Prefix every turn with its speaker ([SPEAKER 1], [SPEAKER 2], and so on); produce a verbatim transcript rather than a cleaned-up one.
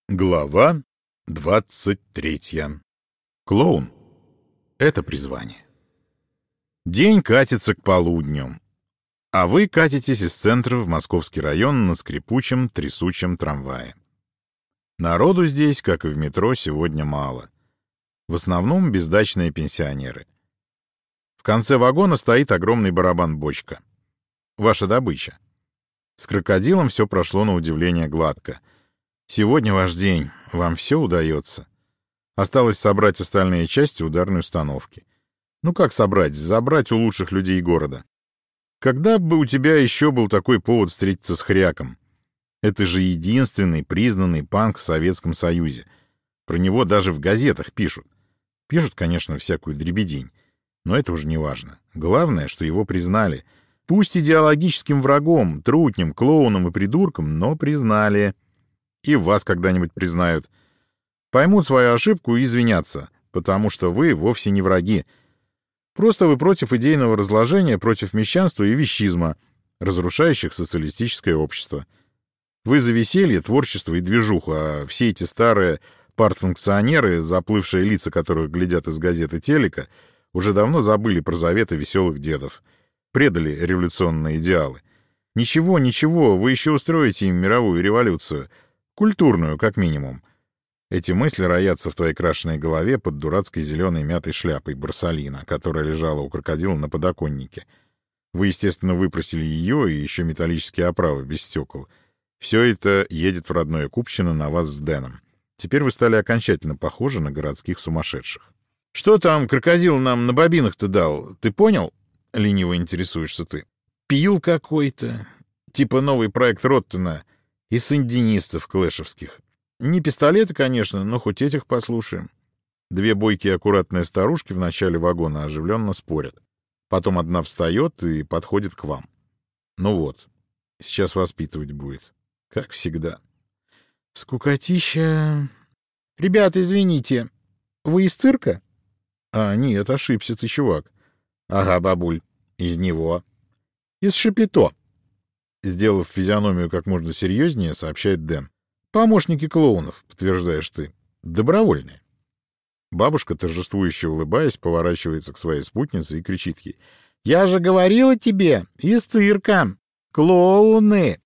[SPEAKER 1] Глава двадцать третья. Клоун — это призвание. День катится к полудню, а вы катитесь из центра в Московский район на скрипучем, трясучем трамвае. Народу здесь, как и в метро, сегодня мало. В основном бездачные пенсионеры. В конце вагона стоит огромный барабан-бочка. Ваша добыча. С крокодилом все прошло на удивление гладко. Сегодня ваш день, вам все удается. Осталось собрать остальные части ударной установки. Ну как собрать? Забрать у лучших людей города. Когда бы у тебя еще был такой повод встретиться с Хряком? Это же единственный признанный панк в Советском Союзе. Про него даже в газетах пишут. Пишут, конечно, всякую дребедень, но это уже не важно. Главное, что его признали. Пусть идеологическим врагом, трутнем, клоуном и придурком, но признали. И вас когда-нибудь признают. Поймут свою ошибку и извинятся, потому что вы вовсе не враги. Просто вы против идейного разложения, против мещанства и вещизма, разрушающих социалистическое общество. Вы за веселье, творчество и движуху, а все эти старые партфункционеры, заплывшие лица которых глядят из газеты телека, уже давно забыли про заветы веселых дедов. Предали революционные идеалы. Ничего, ничего, вы еще устроите им мировую революцию. Культурную, как минимум. Эти мысли роятся в твоей крашеной голове под дурацкой зеленой мятой шляпой Барсалина, которая лежала у крокодила на подоконнике. Вы, естественно, выпросили ее и еще металлические оправы без стекол. Все это едет в родное Купчино на вас с Дэном. Теперь вы стали окончательно похожи на городских сумасшедших. «Что там крокодил нам на бобинах-то дал? Ты понял?» — лениво интересуешься ты. «Пил какой-то. Типа новый проект Роттена. И сандинистов клэшевских. Не пистолеты, конечно, но хоть этих послушаем». Две бойкие аккуратные старушки в начале вагона оживленно спорят. Потом одна встает и подходит к вам. Ну вот, сейчас воспитывать будет. Как всегда. Скукотища... «Ребята, извините, вы из цирка?» «А, нет, ошибся ты, чувак». «Ага, бабуль, из него». «Из Шапито». Сделав физиономию как можно серьезнее, сообщает Дэн. «Помощники клоунов», — подтверждаешь ты. «Добровольные». Бабушка, торжествующе улыбаясь, поворачивается к своей спутнице и кричит ей. «Я же говорила тебе, из цирка! Клоуны!»